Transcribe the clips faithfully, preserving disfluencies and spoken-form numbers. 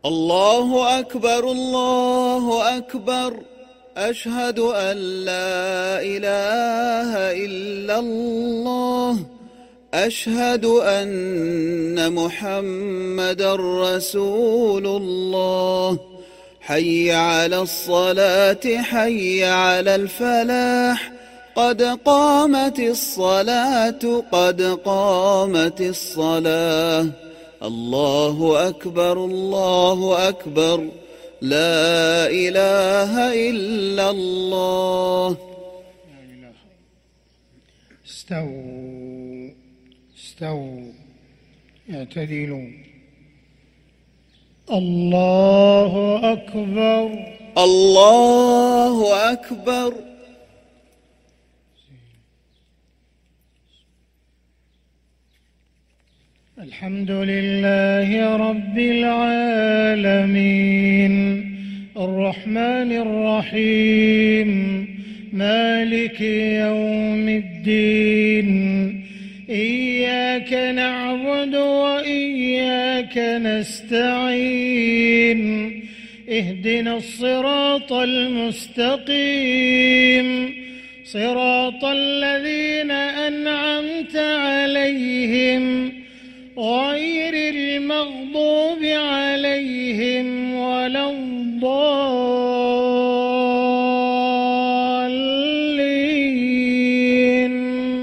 الله أكبر الله أكبر أشهد أن لا إله إلا الله أشهد أن محمدًا رسول الله حي على الصلاة حي على الفلاح قد قامت الصلاة قد قامت الصلاة الله أكبر الله أكبر لا إله إلا الله. استووا استووا اعتدلوا. الله أكبر الله أكبر. الحمد لله رب العالمين الرحمن الرحيم مالك يوم الدين إياك نعبد وإياك نستعين اهدنا الصراط المستقيم صراط الذين أنعمت عليهم غير المغضوب عليهم ولا الضالين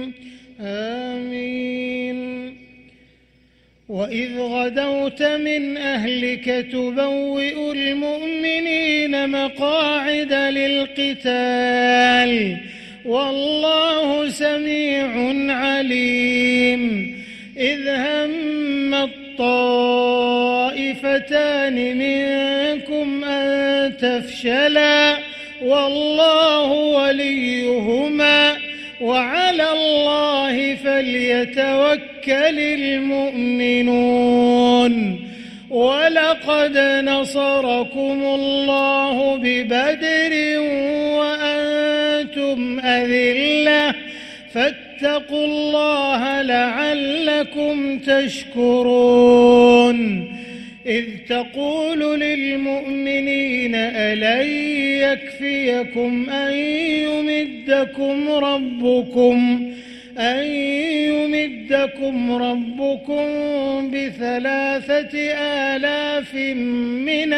آمين. وإذ غدوت من أهلك تبوئ المؤمنين مقاعد للقتال والله سميع عليم. إذ هم الطائفتان منكم أن تفشلا والله وليهما وعلى الله فليتوكل المؤمنون. ولقد نصركم الله ببدر وأنتم أذلة فاتقوا الله لعلكم تشكرون. إذ تقول للمؤمنين ألن يكفيكم أن يمدكم ربكم أن يمدكم ربكم بثلاثة آلاف من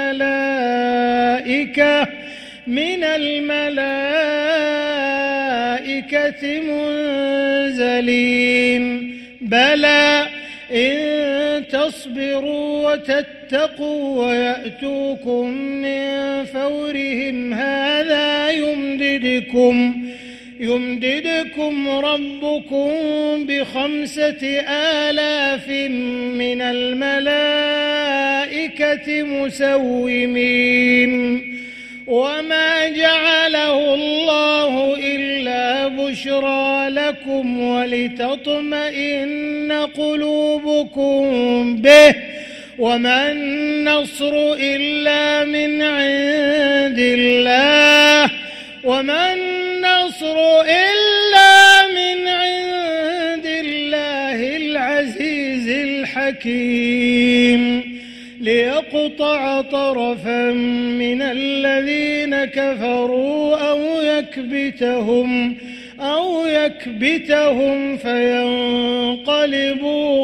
الملائكة من الملائكة منزلين بلى إن تصبروا وتتقوا ويأتوكم من فورهم هذا يمددكم يمددكم ربكم بخمسة آلاف من الملائكة مسومين. وما جعله الله إلا بشرى لكم ولتطمئن قلوبكم به وما النصر إلا من عند الله وما النصر إلا من عند الله العزيز الحكيم. ليقطع طرفا من الذين كفروا أو يكبتهم أو يكبتهم فينقلبوا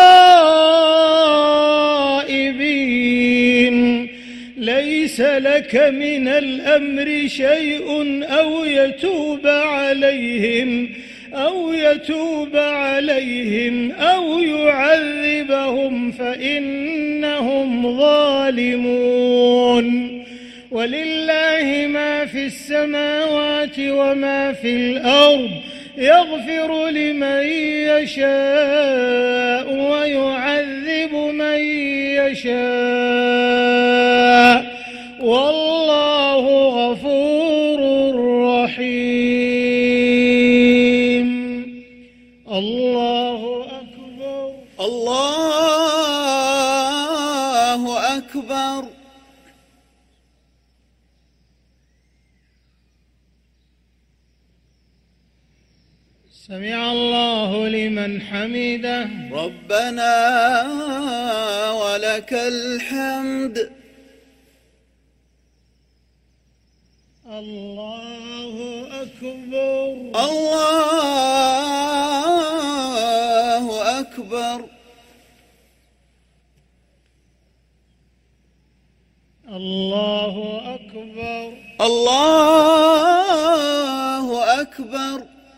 خائبين. ليس لك من الأمر شيء أو يتوب عليهم أو يتوب عليهم أو يعذبهم فإنهم ظالمون. ولله ما في السماوات وما في الأرض يغفر لمن يشاء ويعذب من يشاء والله غفور رحيم. الله أكبر الله أكبر. سمع الله لمن حمده ربنا ولك ولك الحمد. الله أكبر. الله أكبر. الله أكبر. الله أكبر.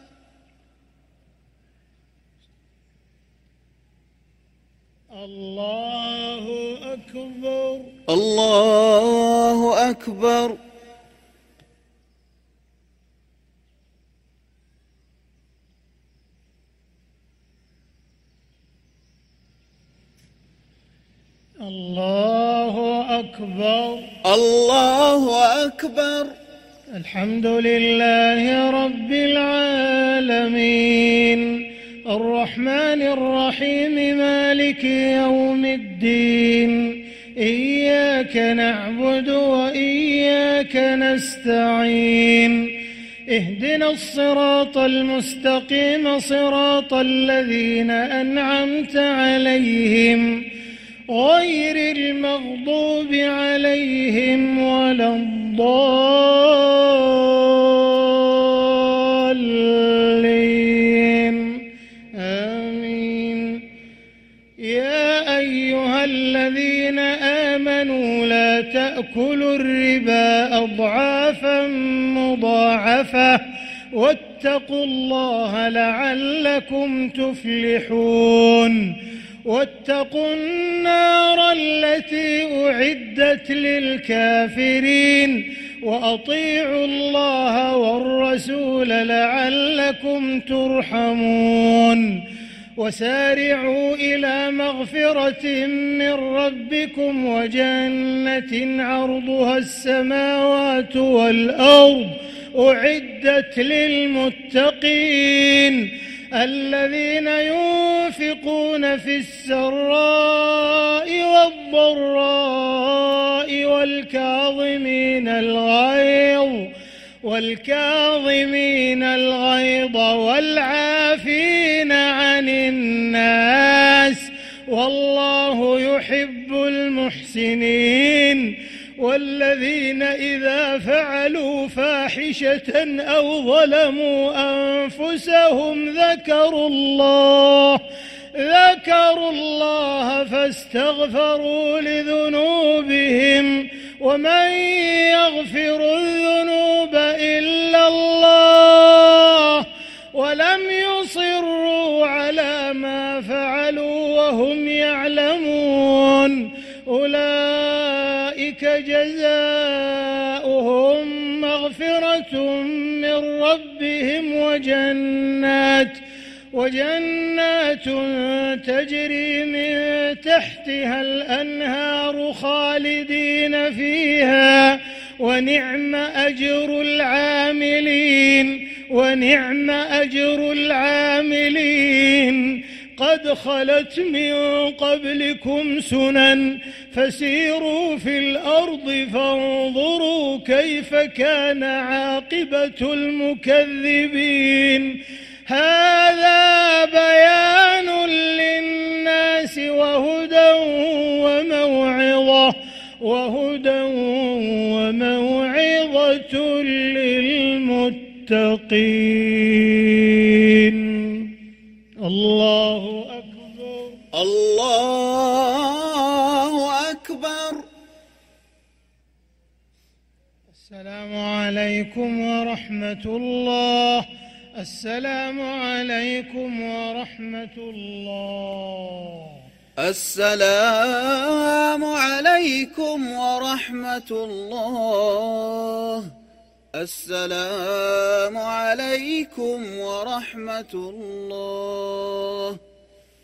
الله أكبر. الله أكبر. الله أكبر. الله أكبر. الحمد لله رب العالمين الرحمن الرحيم مالك يوم الدين إياك نعبد وإياك نستعين اهدنا الصراط المستقيم صراط الذين أنعمت عليهم غير المغضوب عليهم ولا الضالين آمين. يا أيها الذين آمنوا لا تأكلوا الربا أضعافا مضاعفة واتقوا الله لعلكم تفلحون. واتقوا النار التي أعدت للكافرين وأطيعوا الله والرسول لعلكم ترحمون. وسارعوا إلى مغفرة من ربكم وجنة عرضها السماوات والأرض أعدت للمتقين الذين ينفقون في السراء والضراء والكاظمين الغيظ والكاظمين الغيظ والعافين عن الناس والله يحب المحسنين. والذين إذا فعلوا فاحشة أو ظلموا أنفسهم ذكروا الله ذكروا الله فاستغفروا لذنوبهم ومن يغفر الذنوب إلا الله ولم يصروا على ما فعلوا وهم يعلمون أولئك جزاؤهم مغفرة من ربهم وجنات وجنات تجري من تحتها الأنهار خالدين فيها ونعم أجر العاملين ونعم أجر العاملين. قد خلت من قبلكم سنن فسيروا في الأرض فانظروا كيف كان عاقبة المكذبين. هذا بيان للناس وهدى وموعظة وهدى وموعظة للمتقين. الله أكبر. الله أكبر. السلام عليكم ورحمة الله. السلام عليكم ورحمة الله. السلام عليكم ورحمة الله. السلام عليكم ورحمة الله.